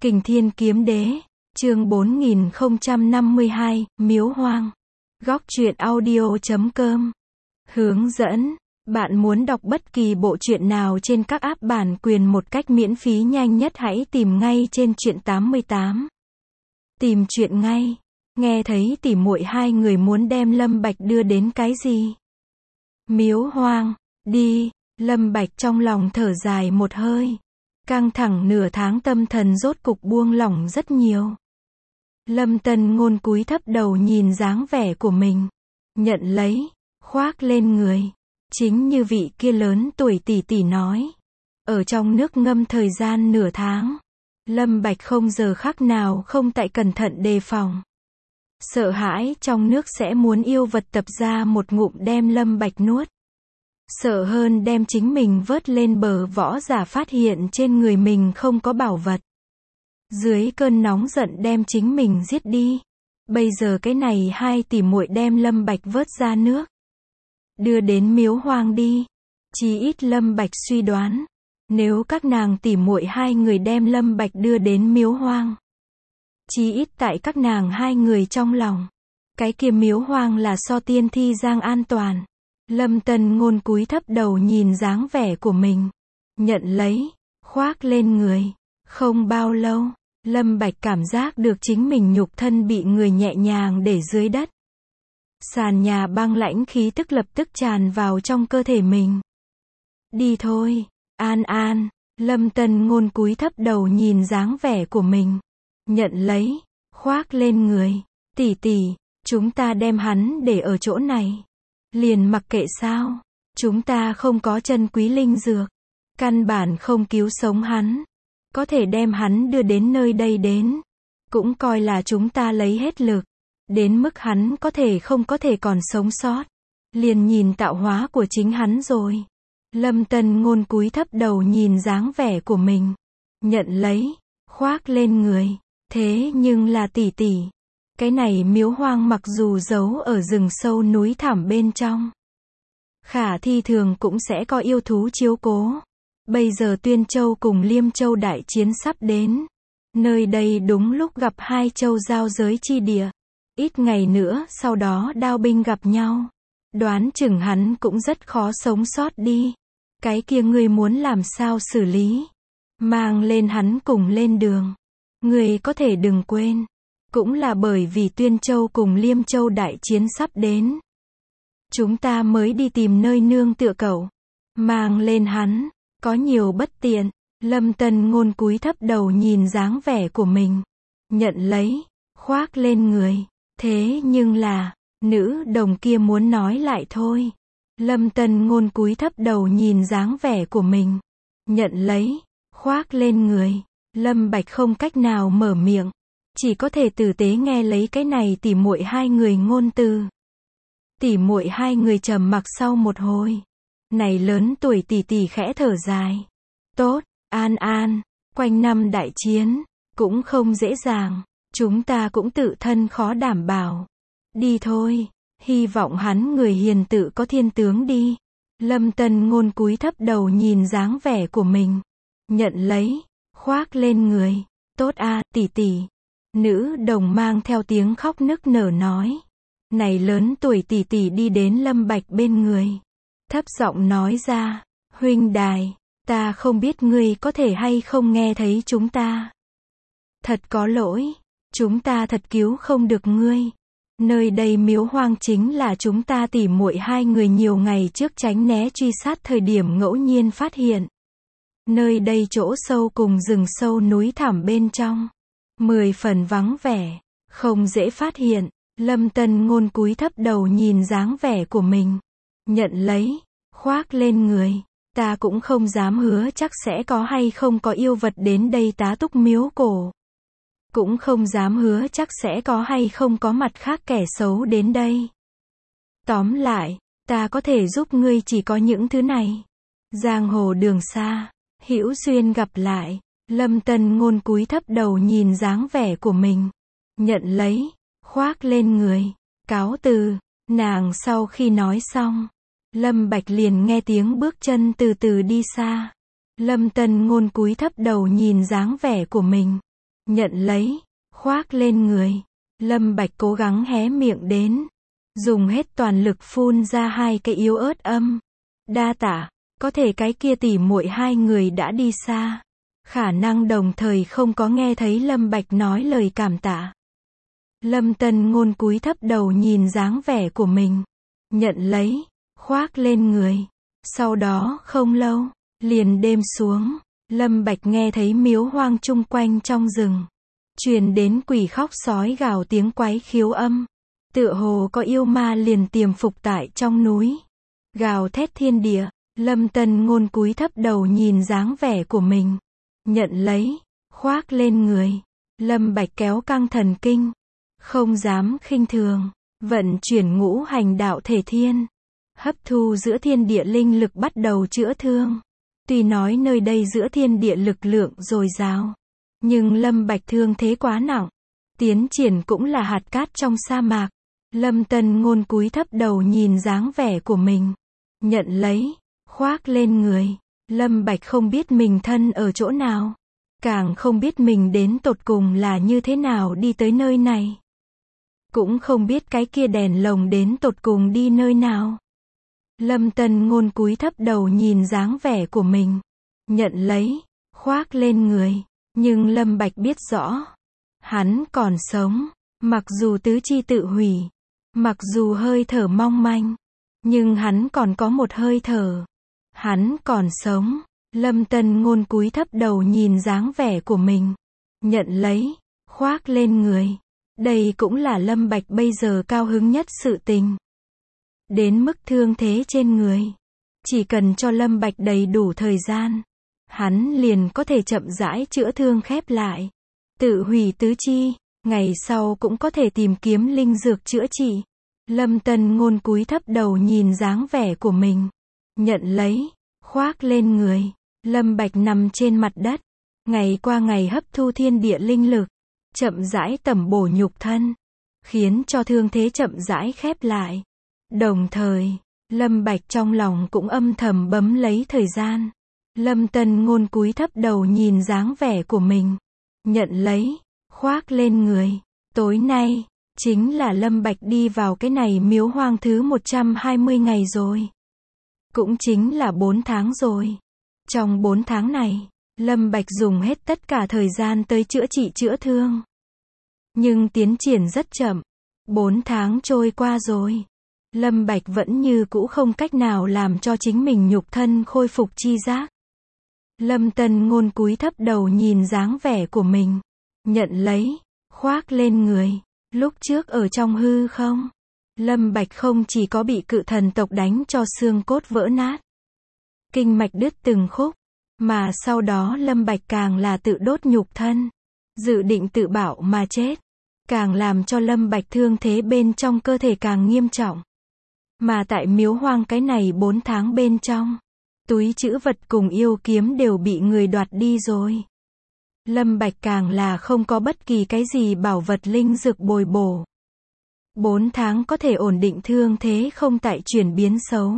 Kình Thiên Kiếm Đế, chương 4052, Miếu Hoang. Góc truyện audio.com. Hướng dẫn. Bạn muốn đọc bất kỳ bộ truyện nào trên các app bản quyền một cách miễn phí nhanh nhất hãy tìm ngay trên truyện 88. Tìm truyện ngay. Nghe thấy tỉ muội hai người muốn đem Lâm Bạch đưa đến cái gì? Miếu Hoang, đi. Lâm Bạch trong lòng thở dài một hơi. Căng thẳng nửa tháng tâm thần rốt cục buông lỏng rất nhiều. Lâm Tân Ngôn cúi thấp đầu nhìn dáng vẻ của mình. Nhận lấy, khoác lên người. Chính như vị kia lớn tuổi tỷ tỷ nói. Ở trong nước ngâm thời gian nửa tháng. Lâm Bạch không giờ khắc nào không tại cẩn thận đề phòng. Sợ hãi trong nước sẽ muốn yêu vật tập ra một ngụm đem Lâm Bạch nuốt. Sợ hơn đem chính mình vớt lên bờ võ giả phát hiện trên người mình không có bảo vật. Dưới cơn nóng giận đem chính mình giết đi. Bây giờ cái này hai tỷ muội đem Lâm Bạch vớt ra nước. Đưa đến Miếu Hoang đi. Chí ít Lâm Bạch suy đoán. Nếu các nàng tỷ muội hai người đem Lâm Bạch đưa đến Miếu Hoang. Chí ít tại các nàng hai người trong lòng. Cái kia Miếu Hoang là so Tiên Thi Giang an toàn. Lâm Tân Ngôn cúi thấp đầu nhìn dáng vẻ của mình. Nhận lấy, khoác lên người. Không bao lâu, Lâm Bạch cảm giác được chính mình nhục thân bị người nhẹ nhàng để dưới đất. Sàn nhà băng lãnh khí tức lập tức tràn vào trong cơ thể mình. Đi thôi, An An. Lâm Tân Ngôn cúi thấp đầu nhìn dáng vẻ của mình. Nhận lấy, khoác lên người. Tỷ tỷ, chúng ta đem hắn để ở chỗ này. Liền mặc kệ sao? Chúng ta không có chân quý linh dược. Căn bản không cứu sống hắn. Có thể đem hắn đưa đến nơi đây đến. Cũng coi là chúng ta lấy hết lực. Đến mức hắn không có thể còn sống sót. Liền nhìn tạo hóa của chính hắn rồi. Lâm Tân Ngôn cúi thấp đầu nhìn dáng vẻ của mình. Nhận lấy, khoác lên người. Thế nhưng là tỷ tỷ. Cái này Miếu Hoang mặc dù giấu ở rừng sâu núi thẳm bên trong. Khả thi thường cũng sẽ có yêu thú chiếu cố. Bây giờ Tuyên Châu cùng Liêm Châu đại chiến sắp đến. Nơi đây đúng lúc gặp hai châu giao giới chi địa. Ít ngày nữa sau đó đao binh gặp nhau. Đoán chừng hắn cũng rất khó sống sót đi. Cái kia ngươi muốn làm sao xử lý? Mang lên hắn cùng lên đường. Ngươi có thể đừng quên. Cũng là bởi vì Tuyên Châu cùng Liêm Châu đại chiến sắp đến. Chúng ta mới đi tìm nơi nương tựa cậu. Mang lên hắn. Có nhiều bất tiện. Lâm Tân Ngôn cúi thấp đầu nhìn dáng vẻ của mình. Nhận lấy. Khoác lên người. Thế nhưng là. Nữ đồng kia muốn nói lại thôi. Lâm Tân Ngôn cúi thấp đầu nhìn dáng vẻ của mình. Nhận lấy. Khoác lên người. Lâm Bạch không cách nào mở miệng. Chỉ có thể tử tế nghe lấy cái này tỉ muội hai người ngôn từ. Tỉ muội hai người trầm mặc sau một hồi. Này lớn tuổi tỷ tỷ khẽ thở dài. Tốt, An An, quanh năm đại chiến, cũng không dễ dàng. Chúng ta cũng tự thân khó đảm bảo. Đi thôi, hy vọng hắn người hiền tự có thiên tướng đi. Lâm Tân Ngôn cúi thấp đầu nhìn dáng vẻ của mình. Nhận lấy, khoác lên người. Tốt a, tỷ tỷ. Nữ đồng mang theo tiếng khóc nức nở nói. Này lớn tuổi tỷ tỷ đi đến Lâm Bạch bên người. Thấp giọng nói ra. Huynh đài, ta không biết ngươi có thể hay không nghe thấy chúng ta. Thật có lỗi. Chúng ta thật cứu không được ngươi. Nơi đây Miếu Hoang chính là chúng ta tỉ muội hai người nhiều ngày trước tránh né truy sát thời điểm ngẫu nhiên phát hiện. Nơi đây chỗ sâu cùng rừng sâu núi thẳm bên trong. 10 phần vắng vẻ, không dễ phát hiện. Lâm Tân Ngôn cúi thấp đầu nhìn dáng vẻ của mình. Nhận lấy, khoác lên người. Ta cũng không dám hứa chắc sẽ có hay không có yêu vật đến đây tá túc miếu cổ. Cũng không dám hứa chắc sẽ có hay không có mặt khác kẻ xấu đến đây. Tóm lại, ta có thể giúp ngươi chỉ có những thứ này. Giang hồ đường xa, hữu duyên gặp lại. Lâm Tân Ngôn cúi thấp đầu nhìn dáng vẻ của mình. Nhận lấy, khoác lên người. Cáo từ. Nàng sau khi nói xong, Lâm Bạch liền nghe tiếng bước chân từ từ đi xa. Lâm Tân Ngôn cúi thấp đầu nhìn dáng vẻ của mình. nhận lấy, khoác lên người. Lâm Bạch cố gắng hé miệng đến, dùng hết toàn lực phun ra hai cái yếu ớt âm. Đa tạ, có thể cái kia tỉ muội hai người đã đi xa. Khả năng đồng thời không có nghe thấy Lâm Bạch nói lời cảm tạ. Lâm Tân Ngôn cúi thấp đầu nhìn dáng vẻ của mình, nhận lấy, khoác lên người. Sau đó không lâu, liền đêm xuống, Lâm Bạch nghe thấy miếu hoang chung quanh trong rừng truyền đến quỷ khóc sói gào tiếng quái khiếu âm, tựa hồ có yêu ma liền tiềm phục tại trong núi, gào thét thiên địa. Lâm Tân Ngôn cúi thấp đầu nhìn dáng vẻ của mình, nhận lấy, khoác lên người. Lâm Bạch kéo căng thần kinh, không dám khinh thường, vận chuyển ngũ hành đạo thể thiên, hấp thu giữa thiên địa linh lực bắt đầu chữa thương. Tuy nói nơi đây giữa thiên địa lực lượng dồi dào, nhưng Lâm Bạch thương thế quá nặng, tiến triển cũng là hạt cát trong sa mạc. Lâm Tân Ngôn cúi thấp đầu nhìn dáng vẻ của mình, nhận lấy, khoác lên người. Lâm Bạch không biết mình thân ở chỗ nào, càng không biết mình đến tột cùng là như thế nào đi tới nơi này, cũng không biết cái kia đèn lồng đến tột cùng đi nơi nào. Lâm Tân Ngôn cúi thấp đầu nhìn dáng vẻ của mình, nhận lấy, khoác lên người. Nhưng Lâm Bạch biết rõ, hắn còn sống, mặc dù tứ chi tự hủy, mặc dù hơi thở mong manh, nhưng hắn còn có một hơi thở. Hắn còn sống. Lâm Tân Ngôn cúi thấp đầu nhìn dáng vẻ của mình, nhận lấy, khoác lên người. Đây cũng là Lâm Bạch bây giờ cao hứng nhất sự tình. Đến mức thương thế trên người, chỉ cần cho Lâm Bạch đầy đủ thời gian, hắn liền có thể chậm rãi chữa thương khép lại, tự hủy tứ chi, ngày sau cũng có thể tìm kiếm linh dược chữa trị. Lâm Tân Ngôn cúi thấp đầu nhìn dáng vẻ của mình, nhận lấy, khoác lên người. Lâm Bạch nằm trên mặt đất, ngày qua ngày hấp thu thiên địa linh lực, chậm rãi tẩm bổ nhục thân, khiến cho thương thế chậm rãi khép lại. Đồng thời, Lâm Bạch trong lòng cũng âm thầm bấm lấy thời gian. Lâm Tân Ngôn cúi thấp đầu nhìn dáng vẻ của mình, nhận lấy, khoác lên người. Tối nay, chính là Lâm Bạch đi vào cái này miếu hoang thứ 120 ngày rồi. Cũng chính là 4 tháng rồi. Trong 4 tháng này, Lâm Bạch dùng hết tất cả thời gian tới chữa trị chữa thương. Nhưng tiến triển rất chậm. 4 tháng trôi qua rồi, Lâm Bạch vẫn như cũ không cách nào làm cho chính mình nhục thân khôi phục chi giác. Lâm Tân Ngôn cúi thấp đầu nhìn dáng vẻ của mình, nhận lấy, khoác lên người. Lúc trước ở trong hư không, Lâm Bạch không chỉ có bị cự thần tộc đánh cho xương cốt vỡ nát, kinh mạch đứt từng khúc, mà sau đó Lâm Bạch càng là tự đốt nhục thân, dự định tự bạo mà chết, càng làm cho Lâm Bạch thương thế bên trong cơ thể càng nghiêm trọng. Mà tại miếu hoang cái này 4 tháng bên trong, túi trữ vật cùng yêu kiếm đều bị người đoạt đi rồi. Lâm Bạch càng là không có bất kỳ cái gì bảo vật linh dược bồi bổ. 4 tháng có thể ổn định thương thế không tại chuyển biến xấu,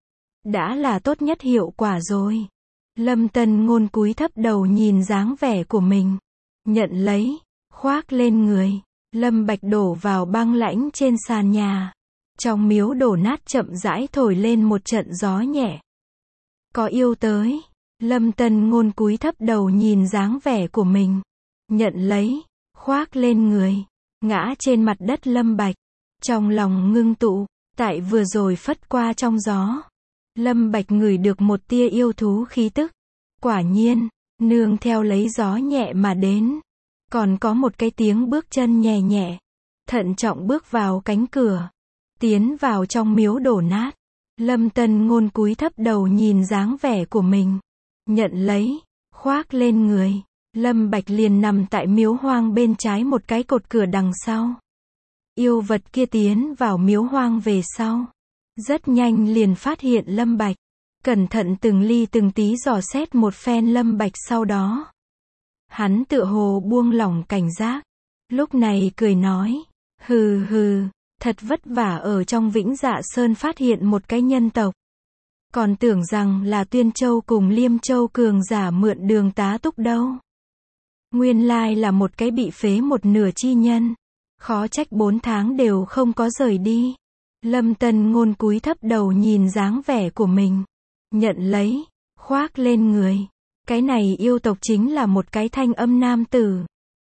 đã là tốt nhất hiệu quả rồi. Lâm Tân Ngôn cúi thấp đầu nhìn dáng vẻ của mình, nhận lấy, khoác lên người. Lâm Bạch đổ vào băng lãnh trên sàn nhà. Trong miếu đổ nát chậm rãi thổi lên một trận gió nhẹ. Có yêu tới. Lâm Tân Ngôn cúi thấp đầu nhìn dáng vẻ của mình, nhận lấy, khoác lên người. Ngã trên mặt đất Lâm Bạch, trong lòng ngưng tụ, tại vừa rồi phất qua trong gió, Lâm Bạch ngửi được một tia yêu thú khí tức. Quả nhiên, nương theo lấy gió nhẹ mà đến, còn có một cái tiếng bước chân nhẹ nhẹ, thận trọng bước vào cánh cửa, tiến vào trong miếu đổ nát. Lâm Tân Ngôn cúi thấp đầu nhìn dáng vẻ của mình, nhận lấy, khoác lên người. Lâm Bạch liền nằm tại miếu hoang bên trái một cái cột cửa đằng sau. Yêu vật kia tiến vào miếu hoang về sau, rất nhanh liền phát hiện Lâm Bạch, cẩn thận từng ly từng tí dò xét một phen Lâm Bạch. Sau đó, hắn tựa hồ buông lỏng cảnh giác, lúc này cười nói, hừ hừ, thật vất vả ở trong Vĩnh Dạ Sơn phát hiện một cái nhân tộc, còn tưởng rằng là Tuyên Châu cùng Liêm Châu cường giả mượn đường tá túc đâu. Nguyên lai là một cái bị phế một nửa chi nhân. Khó trách 4 tháng đều không có rời đi. Lâm Tân Ngôn cúi thấp đầu nhìn dáng vẻ của mình. Nhận lấy, khoác lên người. Cái này yêu tộc chính là một cái thanh âm nam tử.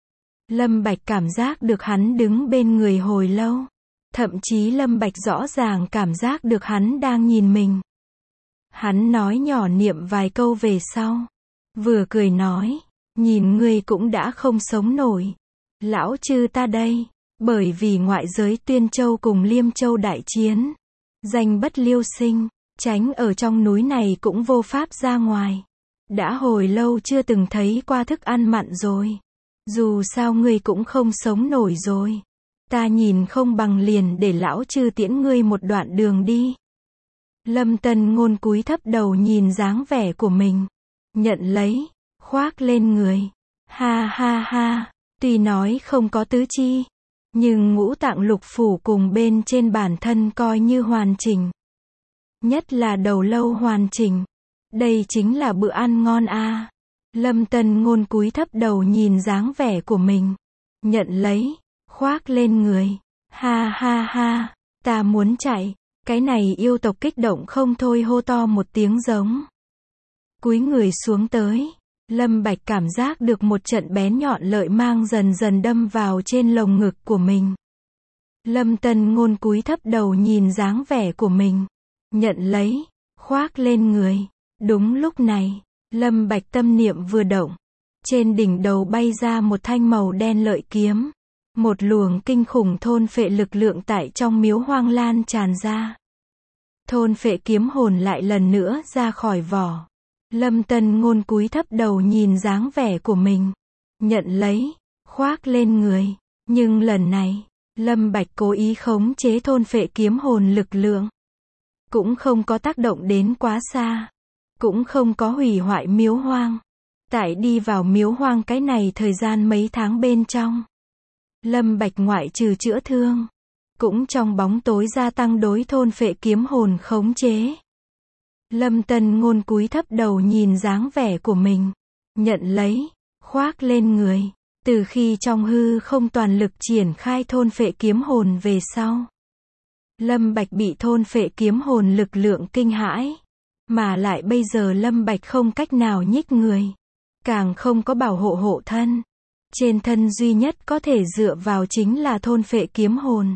Lâm Bạch cảm giác được hắn đứng bên người hồi lâu. Thậm chí Lâm Bạch rõ ràng cảm giác được hắn đang nhìn mình. Hắn nói nhỏ niệm vài câu về sau. Vừa cười nói, nhìn ngươi cũng đã không sống nổi. Lão chư ta đây, bởi vì ngoại giới Tuyên Châu cùng Liêm Châu đại chiến. Danh bất liêu sinh, tránh ở trong núi này cũng vô pháp ra ngoài. Đã hồi lâu chưa từng thấy qua thức ăn mặn rồi. Dù sao ngươi cũng không sống nổi rồi. Ta nhìn không bằng liền để lão chư tiễn ngươi một đoạn đường đi. Lâm Tân Ngôn cúi thấp đầu nhìn dáng vẻ của mình. Nhận lấy, khoác lên người. Ha ha ha, tuy nói không có tứ chi, nhưng ngũ tạng lục phủ cùng bên trên bản thân coi như hoàn chỉnh. Nhất là đầu lâu hoàn chỉnh. Đây chính là bữa ăn ngon a. Lâm Tân Ngôn cúi thấp đầu nhìn dáng vẻ của mình. Nhận lấy, khoác lên người. Ha ha ha, ta muốn chạy. Cái này yêu tộc kích động không thôi hô to một tiếng giống. Cúi người xuống tới. Lâm Bạch cảm giác được một trận bén nhọn lợi mang dần dần đâm vào trên lồng ngực của mình. Lâm Tân Ngôn cúi thấp đầu nhìn dáng vẻ của mình. Nhận lấy, khoác lên người. Đúng lúc này, Lâm Bạch tâm niệm vừa động. Trên đỉnh đầu bay ra một thanh màu đen lợi kiếm. Một luồng kinh khủng thôn phệ lực lượng tại trong miếu hoang lan tràn ra. Thôn phệ kiếm hồn lại lần nữa ra khỏi vỏ. Lâm Tân Ngôn cúi thấp đầu nhìn dáng vẻ của mình. Nhận lấy, khoác lên người. Nhưng lần này, Lâm Bạch cố ý khống chế thôn phệ kiếm hồn lực lượng. Cũng không có tác động đến quá xa. Cũng không có hủy hoại miếu hoang. Tại đi vào miếu hoang cái này thời gian mấy tháng bên trong. Lâm Bạch ngoại trừ chữa thương. Cũng trong bóng tối gia tăng đối thôn phệ kiếm hồn khống chế. Lâm Tân Ngôn cúi thấp đầu nhìn dáng vẻ của mình. Nhận lấy, khoác lên người. Từ khi trong hư không toàn lực triển khai thôn phệ kiếm hồn về sau. Lâm Bạch bị thôn phệ kiếm hồn lực lượng kinh hãi. Mà lại bây giờ Lâm Bạch không cách nào nhích người. Càng không có bảo hộ hộ thân. Trên thân duy nhất có thể dựa vào chính là thôn phệ kiếm hồn.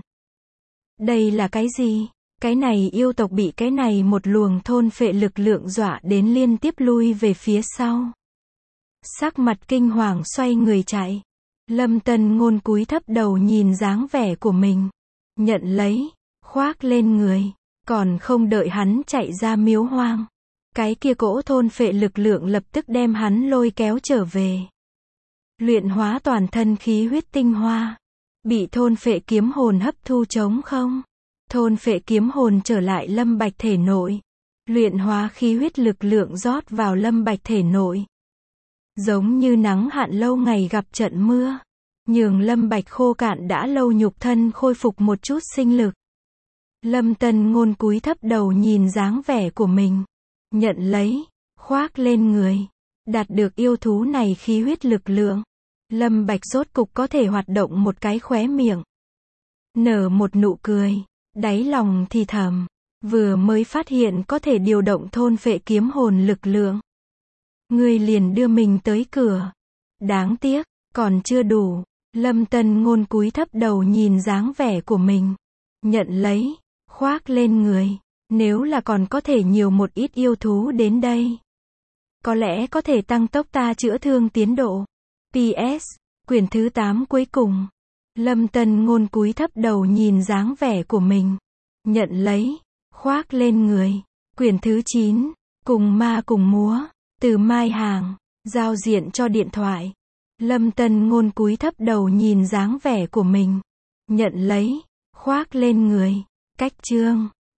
Đây là cái gì? Cái này yêu tộc bị cái này một luồng thôn phệ lực lượng dọa đến liên tiếp lui về phía sau. Sắc mặt kinh hoàng xoay người chạy. Lâm Tân Ngôn cúi thấp đầu nhìn dáng vẻ của mình. Nhận lấy, khoác lên người. Còn không đợi hắn chạy ra miếu hoang. Cái kia cỗ thôn phệ lực lượng lập tức đem hắn lôi kéo trở về. Luyện hóa toàn thân khí huyết tinh hoa. Bị thôn phệ kiếm hồn hấp thu trống không. Thôn phệ kiếm hồn trở lại Lâm Bạch thể nội. Luyện hóa khí huyết lực lượng rót vào Lâm Bạch thể nội. Giống như nắng hạn lâu ngày gặp trận mưa. Nhường Lâm Bạch khô cạn đã lâu nhục thân khôi phục một chút sinh lực. Lâm Tân Ngôn cúi thấp đầu nhìn dáng vẻ của mình. Nhận lấy, khoác lên người. Đạt được yêu thú này khí huyết lực lượng. Lâm Bạch rốt cục có thể hoạt động một cái khóe miệng. Nở một nụ cười. Đáy lòng thì thầm. Vừa mới phát hiện có thể điều động thôn phệ kiếm hồn lực lượng. Ngươi liền đưa mình tới cửa. Đáng tiếc, còn chưa đủ. Lâm Tân Ngôn cúi thấp đầu nhìn dáng vẻ của mình. Nhận lấy, khoác lên người. Nếu là còn có thể nhiều một ít yêu thú đến đây. Có lẽ có thể tăng tốc ta chữa thương tiến độ. PS, quyển thứ 8 cuối cùng. Lâm Tân Ngôn cúi thấp đầu nhìn dáng vẻ của mình. Nhận lấy, khoác lên người. Quyển thứ 9, cùng ma cùng múa. Từ Mai Hàng, giao diện cho điện thoại. Lâm Tân Ngôn cúi thấp đầu nhìn dáng vẻ của mình. Nhận lấy, khoác lên người. Cách chương